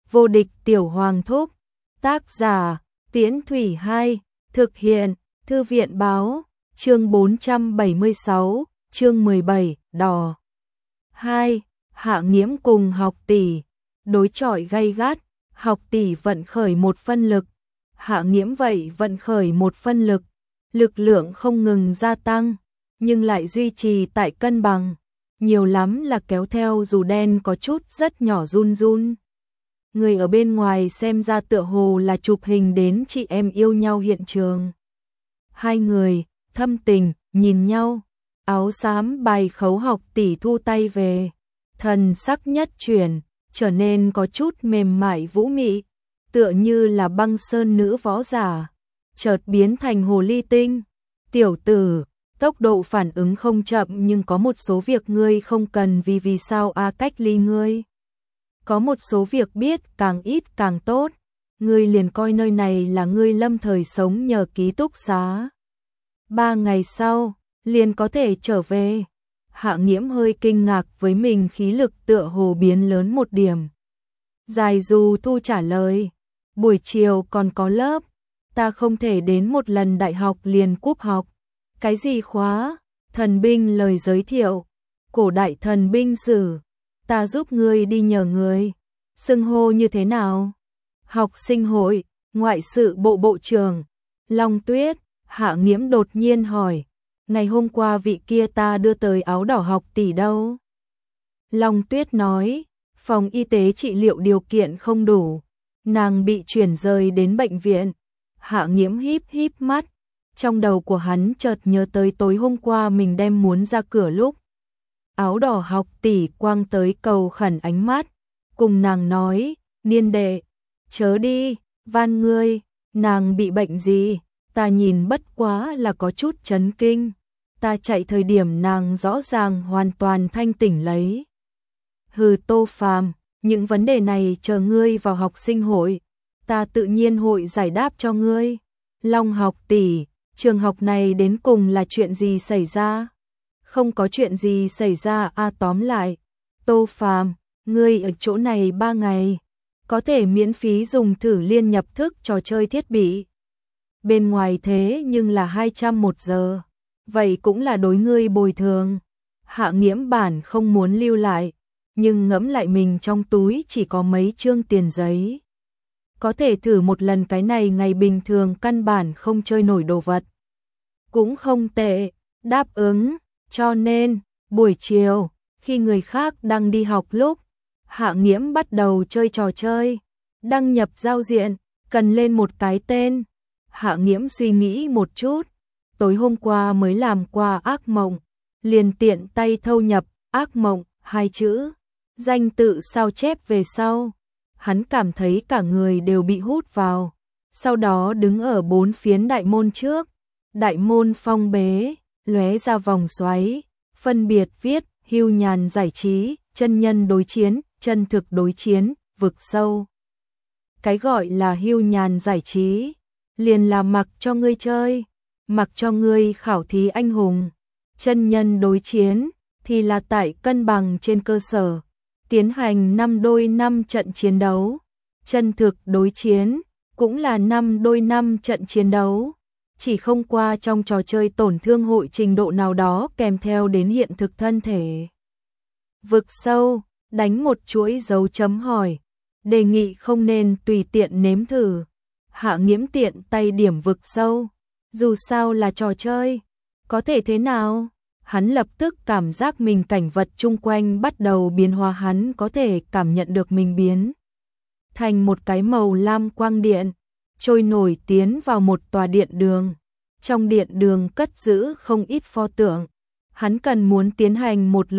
Vô địch tiểu hoàng thúc. Tác giả, Tiễn Thủy 2, thực hiện, Thư viện báo, chương 476, chương 17, đò. 2. Hạ Nghiễm cùng Học Tỷ, đối chọi gay gắt, Học Tỷ vận khởi một phân lực, Hạ Nghiễm vậy vận khởi một phân lực, lực lượng không ngừng gia tăng, nhưng lại duy trì tại cân bằng, nhiều lắm là kéo theo dù đen có chút rất nhỏ run run. Người ở bên ngoài xem ra tựa hồ là chụp hình đến chị em yêu nhau hiện trường. Hai người, thâm tình, nhìn nhau, áo xám bài khấu Học Tỷ thu tay về, thần sắc nhất chuyển, trở nên có chút mềm mại vũ mị, tựa như là băng sơn nữ võ giả, chợt biến thành hồ ly tinh. Tiểu tử, tốc độ phản ứng không chậm nhưng có một số việc ngươi không cần vì sao cách ly ngươi. Có một số việc biết càng ít càng tốt, ngươi liền coi nơi này là ngươi lâm thời sống nhờ ký túc xá. 3 ngày sau, liền có thể trở về. Hạ Nghiễm hơi kinh ngạc với mình khí lực tựa hồ biến lớn một điểm. Dài dù thu trả lời, buổi chiều còn có lớp, ta không thể đến một lần đại học liền cúp học. Cái gì khóa? Thần binh lời giới thiệu, cổ đại thần binh sử, ta giúp ngươi đi nhờ người. Xưng hô như thế nào? Học sinh hội, ngoại sự bộ bộ trưởng, Long Tuyết. Hạ Nghiễm đột nhiên hỏi, ngày hôm qua vị kia ta đưa tới áo đỏ Học Tỷ đâu? Long Tuyết nói, phòng y tế trị liệu điều kiện không đủ, nàng bị chuyển rời đến bệnh viện. Hạ Nghiễm híp híp mắt, trong đầu của hắn chợt nhớ tới tối hôm qua mình đem muốn ra cửa lúc. Áo đỏ Học Tỷ quang tới cầu khẩn ánh mắt, cùng nàng nói, niên đệ, chớ đi, van ngươi, nàng bị bệnh gì? Ta nhìn bất quá là có chút chấn kinh, ta chạy thời điểm nàng rõ ràng hoàn toàn thanh tỉnh lấy. Hừ, Tô Phàm, những vấn đề này chờ ngươi vào học sinh hội, ta tự nhiên hội giải đáp cho ngươi. Long Học Tỷ, trường học này đến cùng là chuyện gì xảy ra? Không có chuyện gì xảy ra tóm lại, Tô Phàm, ngươi ở chỗ này 3 ngày, có thể miễn phí dùng thử liên nhập thức trò chơi thiết bị. Bên ngoài thế nhưng là 200 một giờ, vậy cũng là đối ngươi bồi thường. Hạ Nghiễm bản không muốn lưu lại, nhưng ngẫm lại mình trong túi chỉ có mấy trương tiền giấy. Có thể thử một lần cái này ngày bình thường căn bản không chơi nổi đồ vật. Cũng không tệ, đáp ứng, cho nên, buổi chiều, khi người khác đang đi học lúc, Hạ Nghiễm bắt đầu chơi trò chơi, đăng nhập giao diện, cần lên một cái tên. Hạ Nghiễm suy nghĩ một chút, tối hôm qua mới làm qua ác mộng, liền tiện tay thâu nhập ác mộng 2 chữ, danh tự sao chép về sau. Hắn cảm thấy cả người đều bị hút vào, sau đó đứng ở 4 phiến đại môn trước, đại môn phong bế, lóe ra vòng xoáy, phân biệt viết hưu nhàn giải trí, chân nhân đối chiến, chân thực đối chiến, vực sâu. Cái gọi là hưu nhàn giải trí liền là mặc cho ngươi chơi, mặc cho ngươi khảo thí anh hùng. Chân nhân đối chiến thì là tại cân bằng trên cơ sở tiến hành 5 đôi 5 trận chiến đấu. Chân thực đối chiến cũng là 5 đôi 5 trận chiến đấu, chỉ không qua trong trò chơi tổn thương hội trình độ nào đó kèm theo đến hiện thực thân thể. Vực sâu, đánh một chuỗi dấu chấm hỏi, đề nghị không nên tùy tiện nếm thử. Hạ Nghiễm tiện tay điểm vực sâu, dù sao là trò chơi, có thể thế nào? Hắn lập tức cảm giác mình cảnh vật chung quanh bắt đầu biến hóa, hắn có thể cảm nhận được mình biến thành một cái màu lam quang điện, trôi nổi tiến vào một tòa điện đường. Trong điện đường cất giữ không ít pho tượng, hắn cần muốn tiến hành một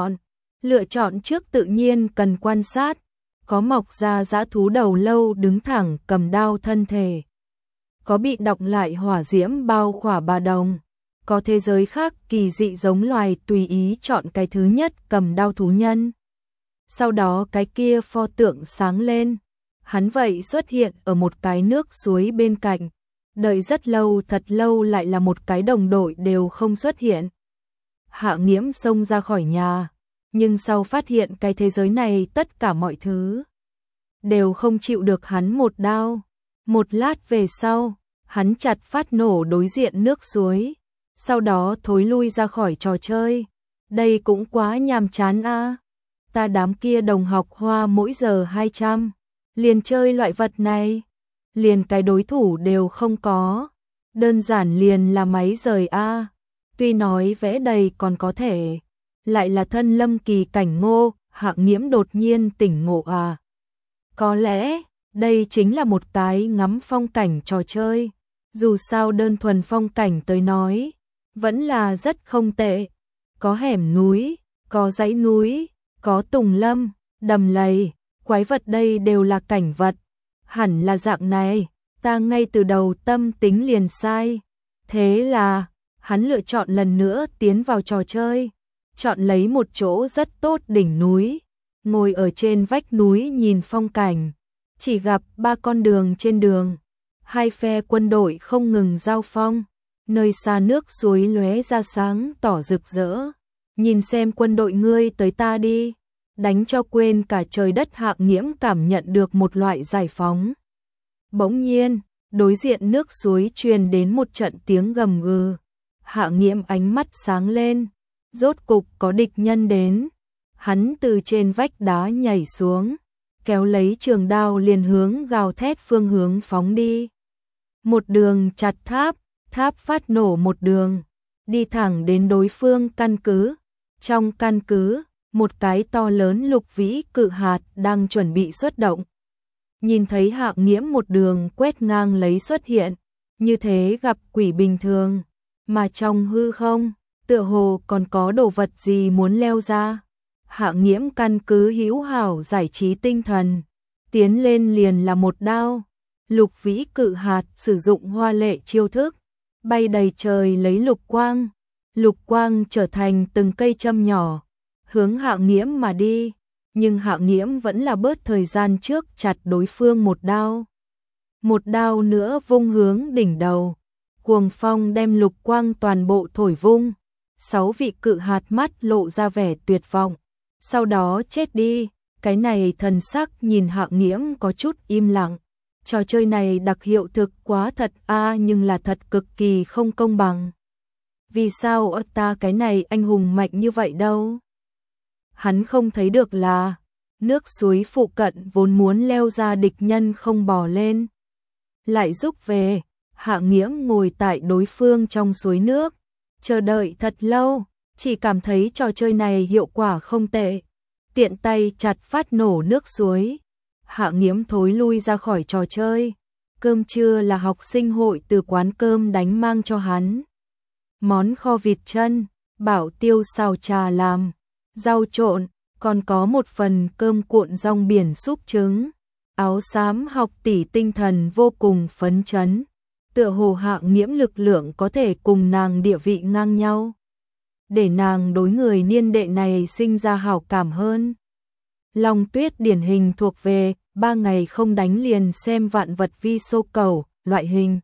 lựa chọn trước tự nhiên cần quan sát. Có mọc ra dã thú đầu lâu đứng thẳng cầm đao thân thể, có bị đọng lại hỏa diễm bao khỏa bà đồng, có thế giới khác kỳ dị giống loài tùy ý chọn cái thứ nhất cầm đao thú nhân. Sau đó cái kia pho tượng sáng lên, hắn vậy xuất hiện ở một cái nước suối bên cạnh, đợi rất lâu thật lâu lại là một cái đồng đội đều không xuất hiện. Hạ Nghiễm xông ra khỏi nhà, nhưng sau phát hiện cái thế giới này tất cả mọi thứ đều không chịu được hắn một đao. Một lát về sau, hắn chặt phát nổ đối diện nước suối, sau đó thối lui ra khỏi trò chơi. Đây cũng quá nhàm chán a. Ta đám kia đồng học hoa mỗi giờ 200, liền chơi loại vật này, liền cái đối thủ đều không có, đơn giản liền là máy rời a. Tuy nói vẽ đầy còn có thể, lại là thân lâm kỳ cảnh ngô, Hạng Nghiễm đột nhiên tỉnh ngộ à. Có lẽ, đây chính là một cái ngắm phong cảnh trò chơi, dù sao đơn thuần phong cảnh tới nói, vẫn là rất không tệ. Có hẻm núi, có dãy núi, có tùng lâm, đầm lầy, quái vật đây đều là cảnh vật. Hẳn là dạng này, ta ngay từ đầu tâm tính liền sai. Thế là, hắn lựa chọn lần nữa tiến vào trò chơi, chọn lấy một chỗ rất tốt đỉnh núi, ngồi ở trên vách núi nhìn phong cảnh, chỉ gặp 3 con đường trên đường, 2 phe quân đội không ngừng giao phong, nơi xa nước suối lóe ra sáng tỏ rực rỡ, nhìn xem quân đội ngươi tới ta đi, đánh cho quên cả trời đất. Hạng Nghiễm cảm nhận được một loại giải phóng. Bỗng nhiên, đối diện nước suối truyền đến một trận tiếng gầm gừ. Hạng Nghiễm ánh mắt sáng lên, rốt cục có địch nhân đến. Hắn từ trên vách đá nhảy xuống, kéo lấy trường đao liền hướng gào thét phương hướng phóng đi. Một đường chặt tháp, tháp phát nổ một đường, đi thẳng đến đối phương căn cứ. Trong căn cứ, một cái to lớn lục vĩ cự hạt đang chuẩn bị xuất động. Nhìn thấy Hạng Nghiễm một đường quét ngang lấy xuất hiện, như thế gặp quỷ bình thường, mà trong hư không, tựa hồ còn có đồ vật gì muốn leo ra. Hạng Nghiễm căn cứ hữu hảo giải trí tinh thần, tiến lên liền là một đao. Lục vĩ cự hạt sử dụng hoa lệ chiêu thức, bay đầy trời lấy lục quang trở thành từng cây châm nhỏ, hướng Hạng Nghiễm mà đi, nhưng Hạng Nghiễm vẫn là bớt thời gian trước chặt đối phương một đao. Một đao nữa vung hướng đỉnh đầu, cuồng phong đem lục quang toàn bộ thổi vung, 6 vị cự hạt mắt lộ ra vẻ tuyệt vọng, sau đó chết đi. Cái này thần sắc nhìn Hạng Nghiễm có chút im lặng. Trò chơi này đặc hiệu thực quá thật a, nhưng là thật cực kỳ không công bằng. Vì sao ta cái này anh hùng mạnh như vậy đâu? Hắn không thấy được là nước suối phụ cận vốn muốn leo ra địch nhân không bò lên, lại rút về. Hạng Nghiễm ngồi tại đối phương trong suối nước, chờ đợi thật lâu, chỉ cảm thấy trò chơi này hiệu quả không tệ, tiện tay chặt phát nổ nước suối. Hạng Nghiễm thối lui ra khỏi trò chơi. Cơm trưa là học sinh hội từ quán cơm đánh mang cho hắn. Món kho vịt chân, bảo tiêu xào trà làm, rau trộn, còn có một phần cơm cuộn rong biển súp trứng. Áo xám học tỷ tinh thần vô cùng phấn chấn, tựa hồ Hạng Nghiễm lực lượng có thể cùng nàng địa vị ngang nhau, để nàng đối người niên đệ này sinh ra hảo cảm hơn. Long Tuyết điển hình thuộc về 3 ngày không đánh liền xem vạn vật vi sô cầu loại hình.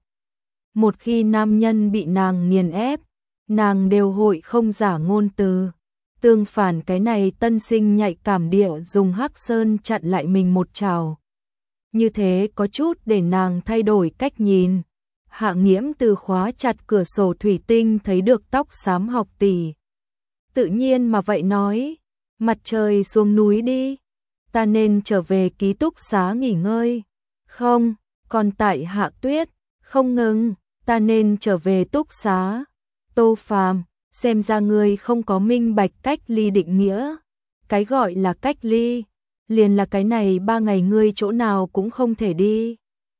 Một khi nam nhân bị nàng nghiền ép, nàng đều hội không giả ngôn từ. Tương phản cái này tân sinh nhạy cảm địa dùng hắc sơn chặn lại mình một trào. Như thế có chút để nàng thay đổi cách nhìn. Hạng Nghiễm từ khóa chặt cửa sổ thủy tinh thấy được tóc xám học tỷ. Tự nhiên mà vậy nói, mặt trời xuống núi đi, ta nên trở về ký túc xá nghỉ ngơi. Không, còn tại Hạ Tuyết, không ngừng, ta nên trở về túc xá. Tô Phàm, xem ra ngươi không có minh bạch cách ly định nghĩa. Cái gọi là cách ly, liền là cái này 3 ngày ngươi chỗ nào cũng không thể đi.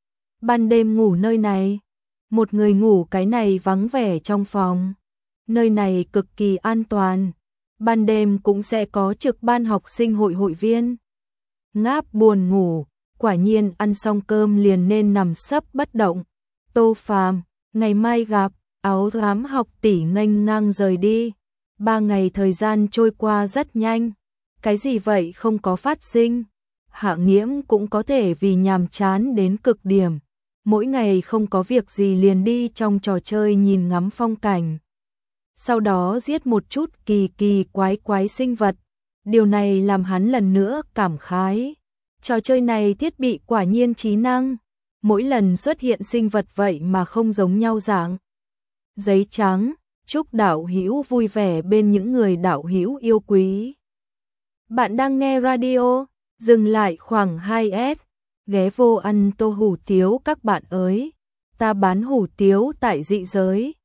Ban đêm ngủ nơi này, một người ngủ cái này vắng vẻ trong phòng. Nơi này cực kỳ an toàn, ban đêm cũng sẽ có trực ban học sinh hội hội viên. Ngáp buồn ngủ, quả nhiên ăn xong cơm liền nên nằm sấp bất động. Tô Phàm, ngày mai gặp. Áo ám học tỷ nghênh ngang rời đi. 3 ngày thời gian trôi qua rất nhanh. Cái gì vậy không có phát sinh. Hạng Nghiễm cũng có thể vì nhàm chán đến cực điểm, mỗi ngày không có việc gì liền đi trong trò chơi nhìn ngắm phong cảnh, sau đó giết một chút kỳ kỳ quái quái sinh vật. Điều này làm hắn lần nữa cảm khái. Trò chơi này thiết bị quả nhiên trí năng, mỗi lần xuất hiện sinh vật vậy mà không giống nhau dạng. Giấy trắng, chúc đạo hữu vui vẻ bên những người đạo hữu yêu quý. Bạn đang nghe radio, dừng lại khoảng 2S, ghé vô ăn tô hủ tiếu các bạn ơi. Ta bán hủ tiếu tại dị giới.